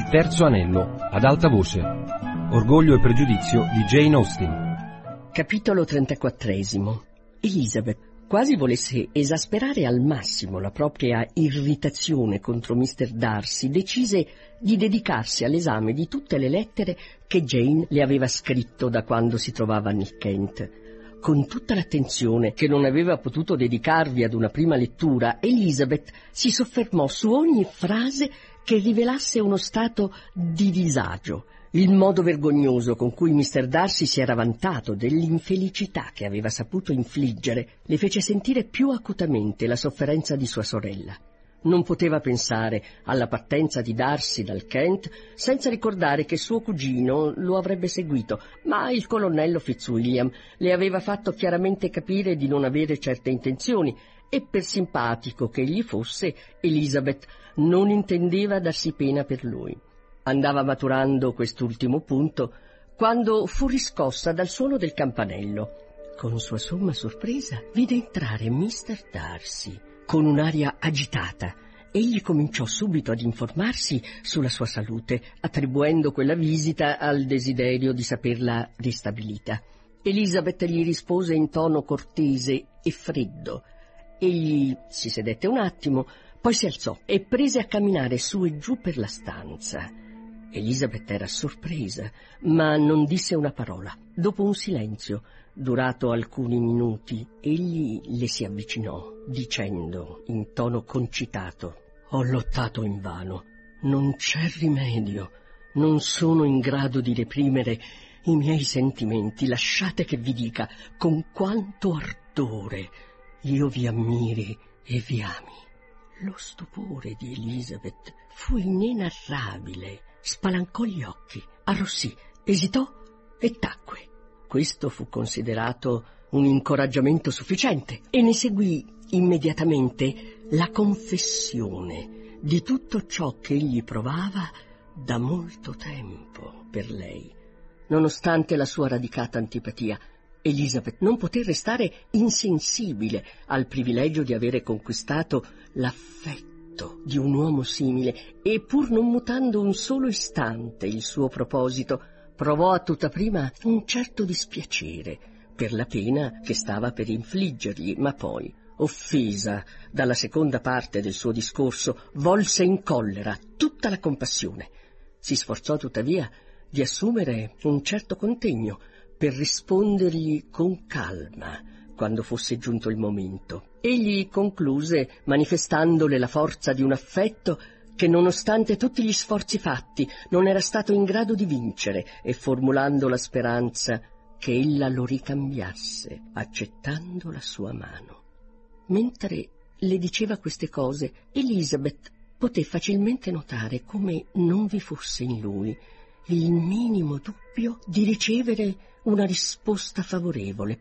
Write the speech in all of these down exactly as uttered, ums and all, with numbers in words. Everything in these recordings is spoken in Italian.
Il terzo anello, ad alta voce. Orgoglio e pregiudizio di Jane Austen. Capitolo trentaquattresimo. Elizabeth, quasi volesse esasperare al massimo la propria irritazione contro mister Darcy, decise di dedicarsi all'esame di tutte le lettere che Jane le aveva scritto da quando si trovava nel Kent. Con tutta l'attenzione che non aveva potuto dedicarvi ad una prima lettura, Elizabeth si soffermò su ogni frase che rivelasse uno stato di disagio. Il modo vergognoso con cui mister Darcy si era vantato dell'infelicità che aveva saputo infliggere le fece sentire più acutamente la sofferenza di sua sorella. Non poteva pensare alla partenza di Darcy dal Kent senza ricordare che suo cugino lo avrebbe seguito, ma il colonnello Fitzwilliam le aveva fatto chiaramente capire di non avere certe intenzioni e, per simpatico che egli fosse, Elizabeth non intendeva darsi pena per lui. Andava maturando quest'ultimo punto quando fu riscossa dal suono del campanello. Con sua somma sorpresa vide entrare mister Darcy con un'aria agitata. Egli cominciò subito ad informarsi sulla sua salute, attribuendo quella visita al desiderio di saperla ristabilita. Elizabeth gli rispose in tono cortese e freddo. Egli si sedette un attimo, poi si alzò e prese a camminare su e giù per la stanza. Elizabeth era sorpresa, ma non disse una parola. Dopo un silenzio durato alcuni minuti, egli le si avvicinò, dicendo in tono concitato: «Ho lottato invano, non c'è rimedio, non sono in grado di reprimere i miei sentimenti. Lasciate che vi dica con quanto ardore io vi ammiri e vi ami». Lo stupore di Elizabeth fu inenarrabile. Spalancò gli occhi, arrossì, esitò e tacque. Questo fu considerato un incoraggiamento sufficiente e ne seguì immediatamente la confessione di tutto ciò che egli provava da molto tempo per lei. Nonostante la sua radicata antipatia, Elizabeth non poté restare insensibile al privilegio di avere conquistato l'affetto di un uomo simile e, pur non mutando un solo istante il suo proposito, provò a tutta prima un certo dispiacere per la pena che stava per infliggergli, ma poi, offesa dalla seconda parte del suo discorso, volse in collera tutta la compassione. Si sforzò tuttavia di assumere un certo contegno per rispondergli con calma quando fosse giunto il momento. Egli concluse manifestandole la forza di un affetto che, nonostante tutti gli sforzi fatti, non era stato in grado di vincere, e formulando la speranza che ella lo ricambiasse, accettando la sua mano. Mentre le diceva queste cose, Elizabeth poté facilmente notare come non vi fosse in lui il minimo dubbio di ricevere una risposta favorevole.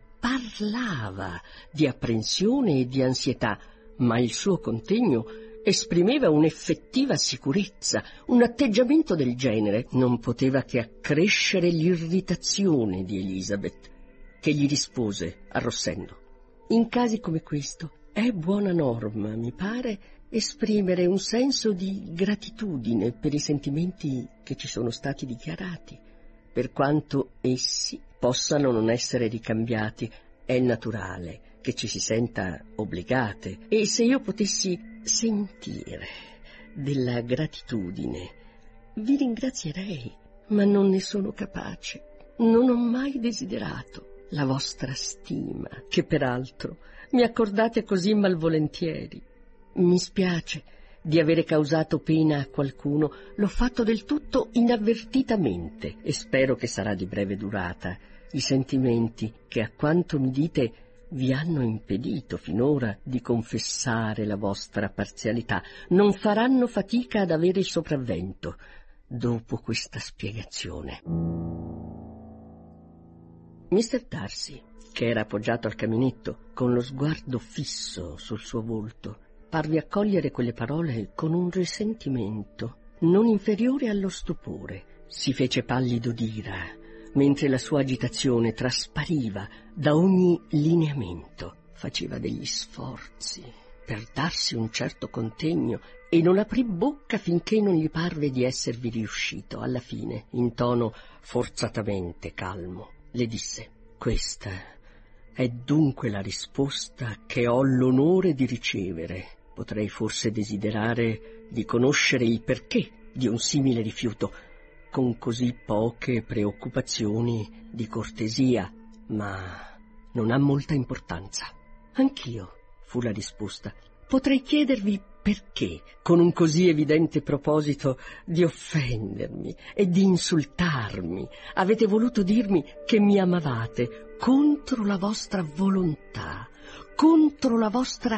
Parlava di apprensione e di ansietà, ma il suo contegno esprimeva un'effettiva sicurezza. Un atteggiamento del genere non poteva che accrescere l'irritazione di Elizabeth, che gli rispose, arrossendo: «In casi come questo è buona norma, mi pare, esprimere un senso di gratitudine per i sentimenti che ci sono stati dichiarati. Per quanto essi possano non essere ricambiati, è naturale che ci si senta obbligate, e se io potessi sentire della gratitudine vi ringrazierei, ma non ne sono capace. Non ho mai desiderato la vostra stima, che peraltro mi accordate così malvolentieri. Mi spiace di avere causato pena a qualcuno, l'ho fatto del tutto inavvertitamente e spero che sarà di breve durata. I sentimenti che, a quanto mi dite, vi hanno impedito finora di confessare la vostra parzialità, non faranno fatica ad avere il sopravvento dopo questa spiegazione». mister Darcy, che era appoggiato al caminetto con lo sguardo fisso sul suo volto, parve accogliere quelle parole con un risentimento non inferiore allo stupore. Si fece pallido d'ira, mentre la sua agitazione traspariva da ogni lineamento. Faceva degli sforzi per darsi un certo contegno, e non aprì bocca finché non gli parve di esservi riuscito. Alla fine, in tono forzatamente calmo, le disse: «Questa è dunque la risposta che ho l'onore di ricevere. Potrei forse desiderare di conoscere il perché di un simile rifiuto, con così poche preoccupazioni di cortesia, ma non ha molta importanza». «Anch'io», fu la risposta, «potrei chiedervi perché, con un così evidente proposito di offendermi e di insultarmi, avete voluto dirmi che mi amavate contro la vostra volontà, contro la vostra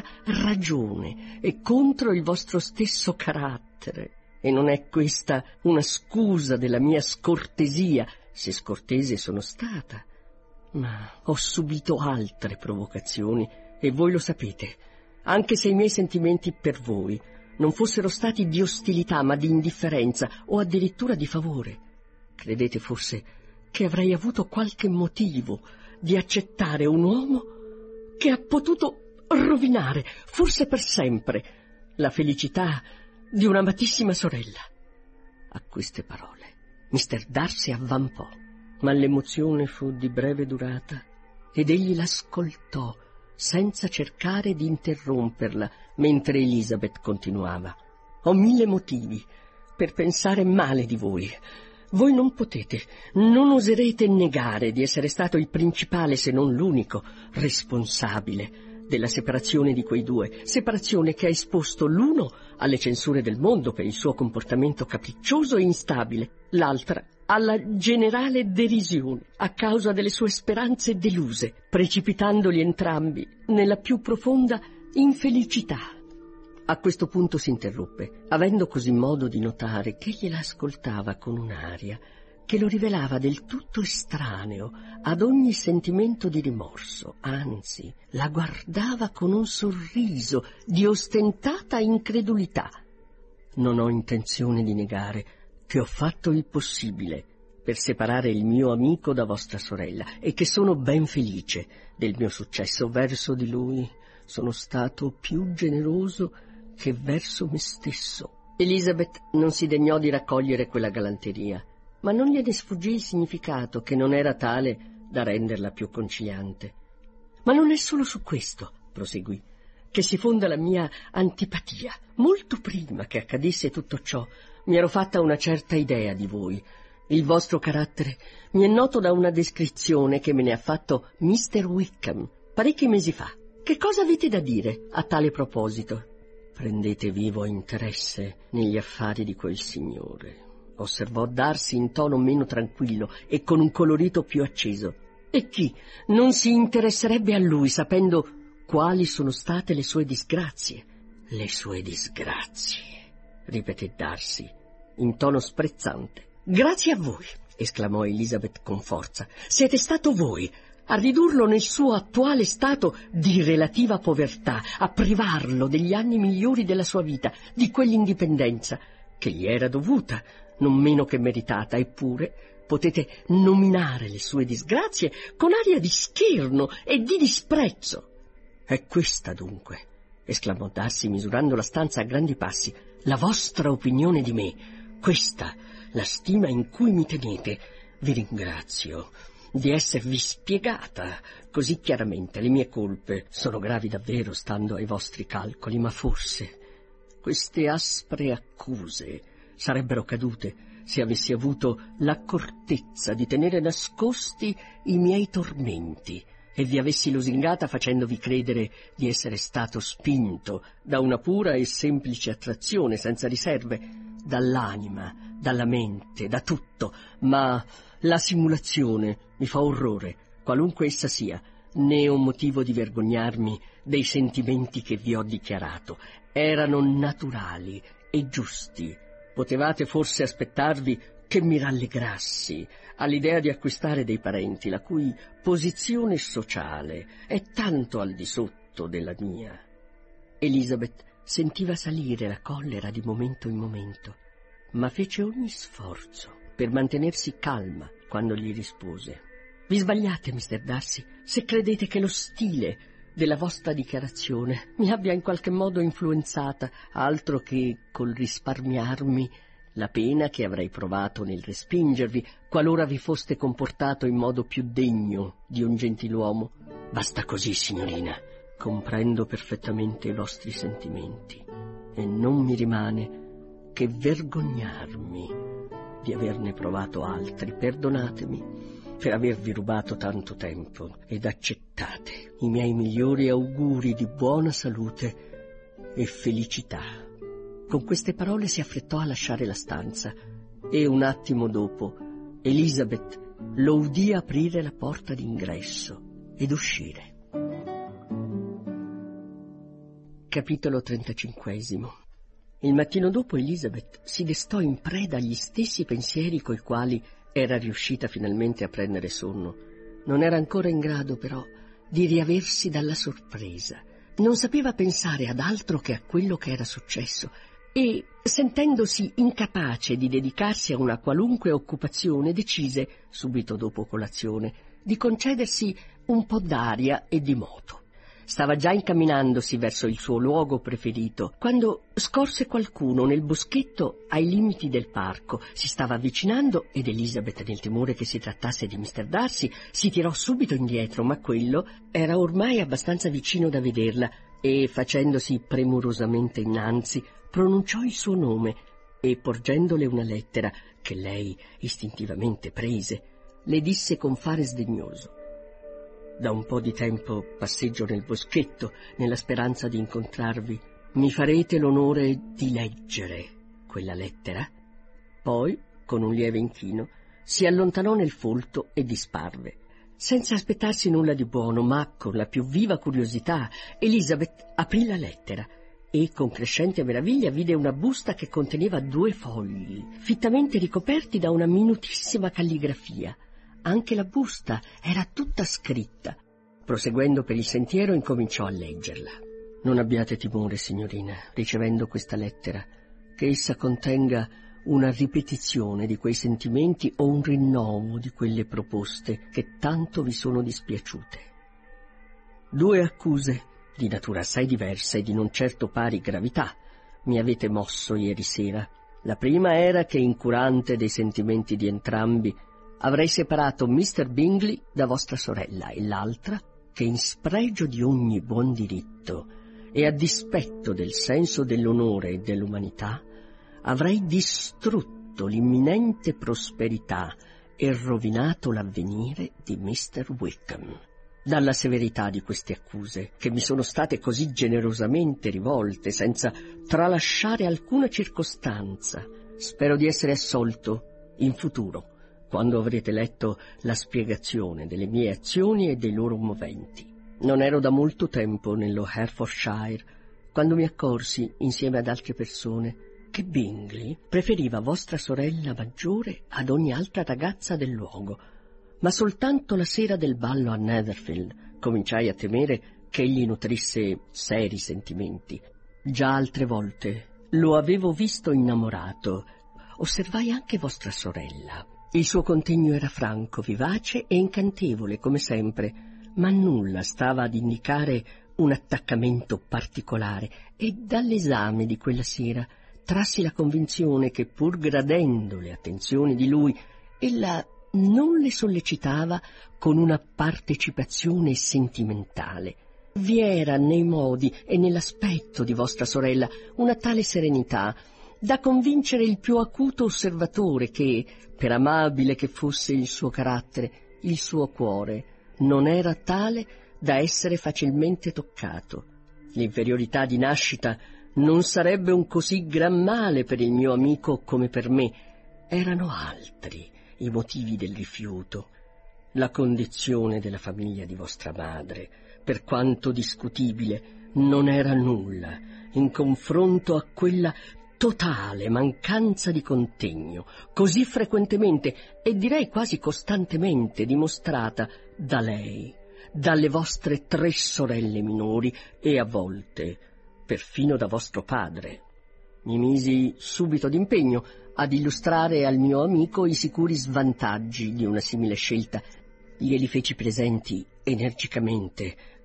ragione e contro il vostro stesso carattere. E non è questa una scusa della mia scortesia, se scortese sono stata, ma ho subito altre provocazioni, e voi lo sapete, anche se i miei sentimenti per voi non fossero stati di ostilità ma di indifferenza o addirittura di favore. Credete forse che avrei avuto qualche motivo di accettare un uomo che ha potuto rovinare, forse per sempre, la felicità di un'amatissima sorella?» A queste parole mister Darcy avvampò, ma l'emozione fu di breve durata ed egli l'ascoltò senza cercare di interromperla, mentre Elizabeth continuava: «Ho mille motivi per pensare male di voi. Voi non potete, non oserete negare di essere stato il principale, se non l'unico, responsabile della separazione di quei due, separazione che ha esposto l'uno alle censure del mondo per il suo comportamento capriccioso e instabile, l'altra alla generale derisione a causa delle sue speranze deluse, precipitandoli entrambi nella più profonda infelicità». A questo punto si interruppe, avendo così modo di notare che egli la ascoltava con un'aria che lo rivelava del tutto estraneo ad ogni sentimento di rimorso. Anzi, la guardava con un sorriso di ostentata incredulità. «Non ho intenzione di negare che ho fatto il possibile per separare il mio amico da vostra sorella e che sono ben felice del mio successo. Verso di lui sono stato più generoso che verso me stesso». Elizabeth non si degnò di raccogliere quella galanteria, ma non gliene sfuggì il significato, che non era tale da renderla più conciliante. «Ma non è solo su questo», proseguì, «che si fonda la mia antipatia. Molto prima che accadesse tutto ciò mi ero fatta una certa idea di voi. Il vostro carattere mi è noto da una descrizione che me ne ha fatto mister Wickham parecchi mesi fa. Che cosa avete da dire a tale proposito?» «Prendete vivo interesse negli affari di quel signore», osservò Darcy in tono meno tranquillo e con un colorito più acceso. «E chi non si interesserebbe a lui, sapendo quali sono state le sue disgrazie?» «Le sue disgrazie», ripeté Darcy in tono sprezzante. «Grazie a voi», esclamò Elizabeth con forza. «Siete stato voi a ridurlo nel suo attuale stato di relativa povertà, a privarlo degli anni migliori della sua vita, di quell'indipendenza che gli era dovuta, non meno che meritata. Eppure potete nominare le sue disgrazie con aria di scherno e di disprezzo». «È questa dunque», esclamò Darcy misurando la stanza a grandi passi, «la vostra opinione di me, questa la stima in cui mi tenete. Vi ringrazio di esservi spiegata così chiaramente. Le mie colpe sono gravi davvero, stando ai vostri calcoli, ma forse queste aspre accuse sarebbero cadute se avessi avuto l'accortezza di tenere nascosti i miei tormenti e vi avessi lusingata facendovi credere di essere stato spinto da una pura e semplice attrazione, senza riserve, dall'anima, dalla mente, da tutto. Ma la simulazione mi fa orrore, qualunque essa sia. Né ho motivo di vergognarmi dei sentimenti che vi ho dichiarato. Erano naturali e giusti. Potevate forse aspettarvi che mi rallegrassi all'idea di acquistare dei parenti la cui posizione sociale è tanto al di sotto della mia. Elizabeth sentiva salire la collera di momento in momento, ma fece ogni sforzo per mantenersi calma quando gli rispose. «Vi sbagliate, mister Darcy, se credete che lo stile della vostra dichiarazione mi abbia in qualche modo influenzata, altro che col risparmiarmi la pena che avrei provato nel respingervi, qualora vi foste comportato in modo più degno di un gentiluomo. Basta così, signorina. Comprendo perfettamente i vostri sentimenti e non mi rimane che vergognarmi di averne provato altri. Perdonatemi per avervi rubato tanto tempo ed accettate i miei migliori auguri di buona salute e felicità. Con queste parole si affrettò a lasciare la stanza e un attimo dopo Elizabeth lo udì aprire la porta d'ingresso ed uscire. Capitolo trentacinquesimo. Il mattino dopo Elizabeth si destò in preda agli stessi pensieri coi quali era riuscita finalmente a prendere sonno. Non era ancora in grado, però, di riaversi dalla sorpresa. Non sapeva pensare ad altro che a quello che era successo e, sentendosi incapace di dedicarsi a una qualunque occupazione, decise, subito dopo colazione, di concedersi un po' d'aria e di moto. Stava già incamminandosi verso il suo luogo preferito, quando scorse qualcuno nel boschetto ai limiti del parco. Si stava avvicinando ed Elizabeth, nel timore che si trattasse di mister Darcy, si tirò subito indietro, ma quello era ormai abbastanza vicino da vederla e, facendosi premurosamente innanzi, pronunciò il suo nome e, porgendole una lettera che lei istintivamente prese, le disse con fare sdegnoso: «Da un po' di tempo passeggio nel boschetto nella speranza di incontrarvi. Mi farete l'onore di leggere quella lettera?» Poi, con un lieve inchino, si allontanò nel folto e disparve. Senza aspettarsi nulla di buono, ma con la più viva curiosità, Elizabeth aprì la lettera e, con crescente meraviglia, vide una busta che conteneva due fogli, fittamente ricoperti da una minutissima calligrafia. Anche la busta era tutta scritta. Proseguendo per il sentiero, incominciò a leggerla. «Non abbiate timore, signorina, ricevendo questa lettera, che essa contenga una ripetizione di quei sentimenti o un rinnovo di quelle proposte che tanto vi sono dispiaciute. Due accuse di natura assai diversa e di non certo pari gravità mi avete mosso ieri sera. La prima era che, incurante dei sentimenti di entrambi, avrei separato mister Bingley da vostra sorella, e l'altra che, in spregio di ogni buon diritto e a dispetto del senso dell'onore e dell'umanità, avrei distrutto l'imminente prosperità e rovinato l'avvenire di mister Wickham. Dalla severità di queste accuse, che mi sono state così generosamente rivolte, senza tralasciare alcuna circostanza, spero di essere assolto in futuro, quando avrete letto la spiegazione delle mie azioni e dei loro moventi. Non ero da molto tempo nello Hertfordshire, quando mi accorsi, insieme ad altre persone, che Bingley preferiva vostra sorella maggiore ad ogni altra ragazza del luogo. Ma soltanto la sera del ballo a Netherfield cominciai a temere che egli nutrisse seri sentimenti. Già altre volte lo avevo visto innamorato. Osservai anche vostra sorella. Il suo contegno era franco, vivace e incantevole, come sempre, ma nulla stava ad indicare un attaccamento particolare, e dall'esame di quella sera trassi la convinzione che, pur gradendo le attenzioni di lui, ella non le sollecitava con una partecipazione sentimentale. Vi era nei modi e nell'aspetto di vostra sorella una tale serenità da convincere il più acuto osservatore che, per amabile che fosse il suo carattere, il suo cuore non era tale da essere facilmente toccato. L'inferiorità di nascita non sarebbe un così gran male per il mio amico come per me. Erano altri i motivi del rifiuto. La condizione della famiglia di vostra madre, per quanto discutibile, non era nulla in confronto a quella totale mancanza di contegno, così frequentemente e direi quasi costantemente dimostrata da lei, dalle vostre tre sorelle minori e a volte perfino da vostro padre. Mi misi subito d'impegno ad illustrare al mio amico i sicuri svantaggi di una simile scelta. Glieli feci presenti energicamente,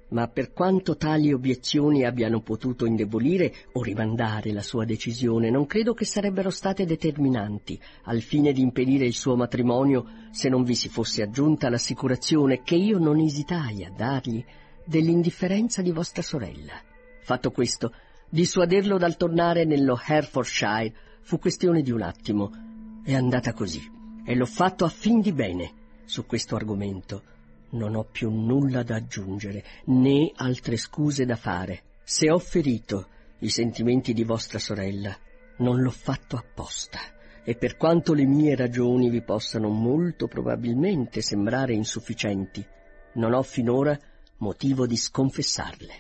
Ma per quanto tali obiezioni abbiano potuto indebolire o rimandare la sua decisione, non credo che sarebbero state determinanti al fine di impedire il suo matrimonio se non vi si fosse aggiunta l'assicurazione che io non esitai a dargli dell'indifferenza di vostra sorella. Fatto questo, dissuaderlo dal tornare nello Hertfordshire fu questione di un attimo. È andata così, e l'ho fatto a fin di bene su questo argomento. Non ho più nulla da aggiungere, né altre scuse da fare. Se ho ferito i sentimenti di vostra sorella, non l'ho fatto apposta, e per quanto le mie ragioni vi possano molto probabilmente sembrare insufficienti, non ho finora motivo di sconfessarle.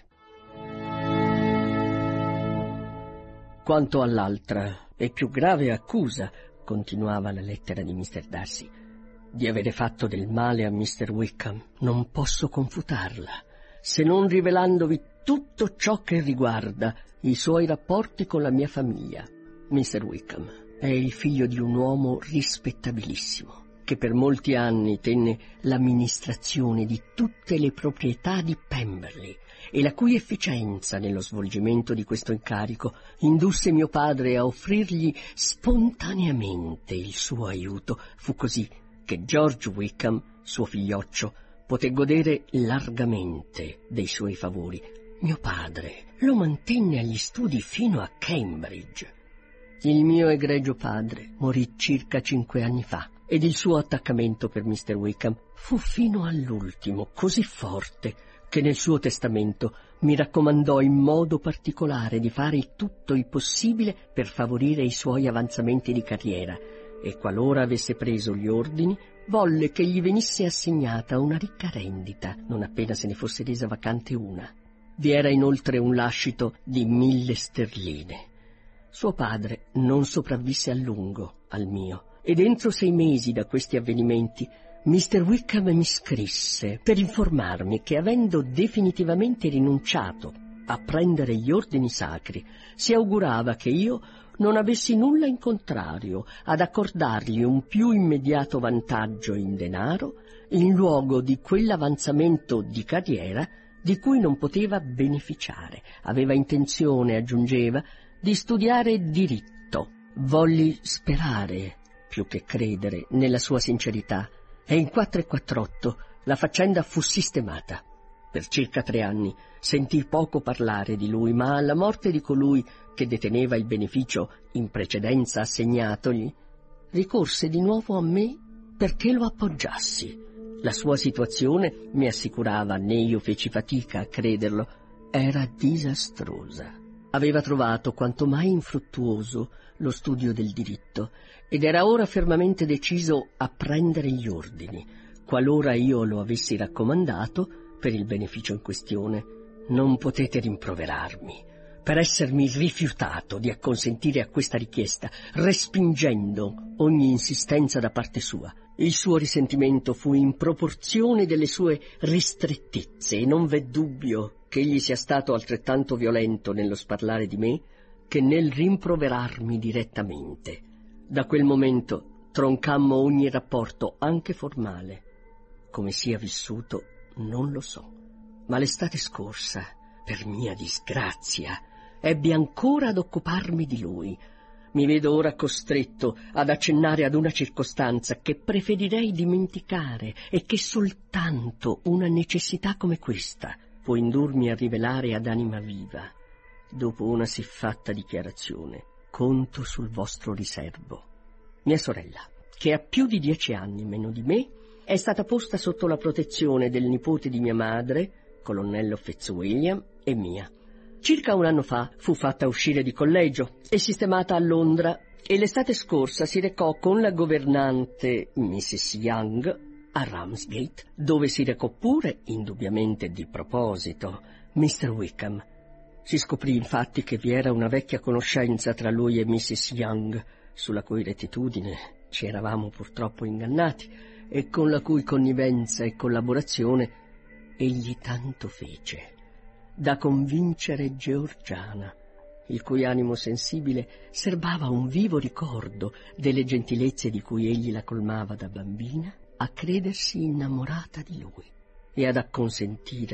Quanto all'altra e più grave accusa, continuava la lettera di mister Darcy, di avere fatto del male a mister Wickham, non posso confutarla, se non rivelandovi tutto ciò che riguarda i suoi rapporti con la mia famiglia. mister Wickham è il figlio di un uomo rispettabilissimo, che per molti anni tenne l'amministrazione di tutte le proprietà di Pemberley e la cui efficienza nello svolgimento di questo incarico indusse mio padre a offrirgli spontaneamente il suo aiuto. Fu così che George Wickham, suo figlioccio, poté godere largamente dei suoi favori. Mio padre lo mantenne agli studi fino a Cambridge. Il mio egregio padre morì circa cinque anni fa, ed il suo attaccamento per mister Wickham fu fino all'ultimo così forte che nel suo testamento mi raccomandò in modo particolare di fare tutto il possibile per favorire i suoi avanzamenti di carriera, e qualora avesse preso gli ordini, volle che gli venisse assegnata una ricca rendita, non appena se ne fosse resa vacante una. Vi era inoltre un lascito di mille sterline. Suo padre non sopravvisse a lungo al mio, ed entro sei mesi da questi avvenimenti mister Wickham mi scrisse per informarmi che, avendo definitivamente rinunciato a prendere gli ordini sacri, si augurava che io non avessi nulla in contrario ad accordargli un più immediato vantaggio in denaro in luogo di quell'avanzamento di carriera di cui non poteva beneficiare. Aveva intenzione, aggiungeva, di studiare diritto. Volli sperare, più che credere, nella sua sincerità, e in quattro e quattr'otto la faccenda fu sistemata. Per circa tre anni sentii poco parlare di lui, ma alla morte di colui che deteneva il beneficio in precedenza assegnatogli, ricorse di nuovo a me perché lo appoggiassi. La sua situazione, mi assicurava, né io feci fatica a crederlo, era disastrosa. Aveva trovato quanto mai infruttuoso lo studio del diritto ed era ora fermamente deciso a prendere gli ordini, qualora io lo avessi raccomandato per il beneficio in questione. Non potete rimproverarmi per essermi rifiutato di acconsentire a questa richiesta, respingendo ogni insistenza da parte sua. Il suo risentimento fu in proporzione delle sue ristrettezze e non v'è dubbio che egli sia stato altrettanto violento nello sparlare di me che nel rimproverarmi direttamente. Da quel momento troncammo ogni rapporto, anche formale. Come sia vissuto, non lo so. Ma l'estate scorsa, per mia disgrazia, ebbi ancora ad occuparmi di lui. Mi vedo ora costretto ad accennare ad una circostanza che preferirei dimenticare e che soltanto una necessità come questa può indurmi a rivelare ad anima viva. Dopo una siffatta dichiarazione, conto sul vostro riservo. Mia sorella, che ha più di dieci anni meno di me, è stata posta sotto la protezione del nipote di mia madre, colonnello Fitzwilliam, e mia. Circa un anno fa fu fatta uscire di collegio e sistemata a Londra, e l'estate scorsa si recò con la governante missus Young a Ramsgate, dove si recò pure, indubbiamente di proposito, mister Wickham. Si scoprì infatti che vi era una vecchia conoscenza tra lui e missus Young, sulla cui rettitudine ci eravamo purtroppo ingannati e con la cui connivenza e collaborazione egli tanto fece da convincere Georgiana, il cui animo sensibile serbava un vivo ricordo delle gentilezze di cui egli la colmava da bambina, a credersi innamorata di lui e ad acconsentire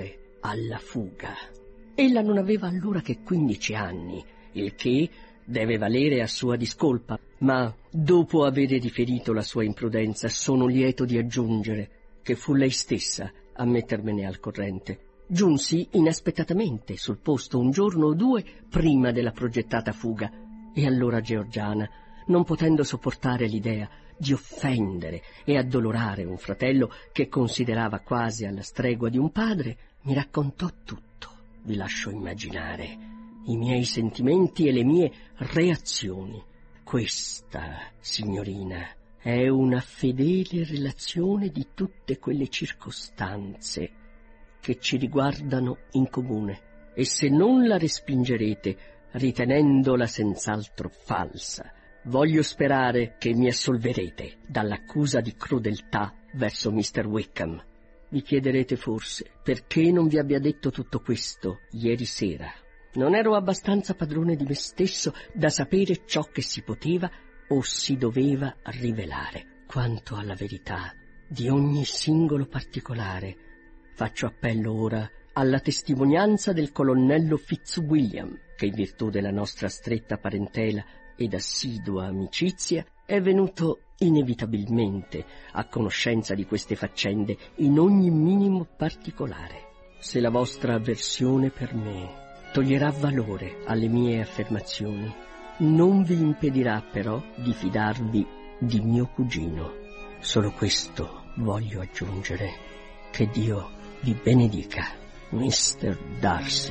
alla fuga. Ella non aveva allora che quindici anni, il che deve valere a sua discolpa, ma dopo avere riferito la sua imprudenza sono lieto di aggiungere che fu lei stessa a mettermene al corrente. Giunsi inaspettatamente sul posto un giorno o due prima della progettata fuga, e allora Georgiana, non potendo sopportare l'idea di offendere e addolorare un fratello che considerava quasi alla stregua di un padre, mi raccontò tutto. Vi lascio immaginare i miei sentimenti e le mie reazioni. Questa, signorina, è una fedele relazione di tutte quelle circostanze che ci riguardano in comune, e se non la respingerete, ritenendola senz'altro falsa, voglio sperare che mi assolverete dall'accusa di crudeltà verso mister Wickham. Vi chiederete forse perché non vi abbia detto tutto questo ieri sera. Non ero abbastanza padrone di me stesso da sapere ciò che si poteva o si doveva rivelare. Quanto alla verità di ogni singolo particolare, faccio appello ora alla testimonianza del colonnello Fitzwilliam, che in virtù della nostra stretta parentela ed assidua amicizia è venuto inevitabilmente a conoscenza di queste faccende in ogni minimo particolare. Se la vostra avversione per me toglierà valore alle mie affermazioni, non vi impedirà però di fidarvi di mio cugino. Solo questo voglio aggiungere: che Dio vi benedica, mister Darcy.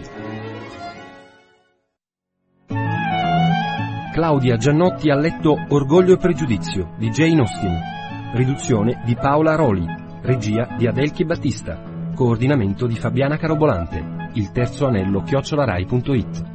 Claudia Giannotti ha letto Orgoglio e pregiudizio di Jane Austen, riduzione di Paola Roli, regia di Adelchi Battista, coordinamento di Fabiana Carobolante. Il terzo anello chiocciola rai punto it.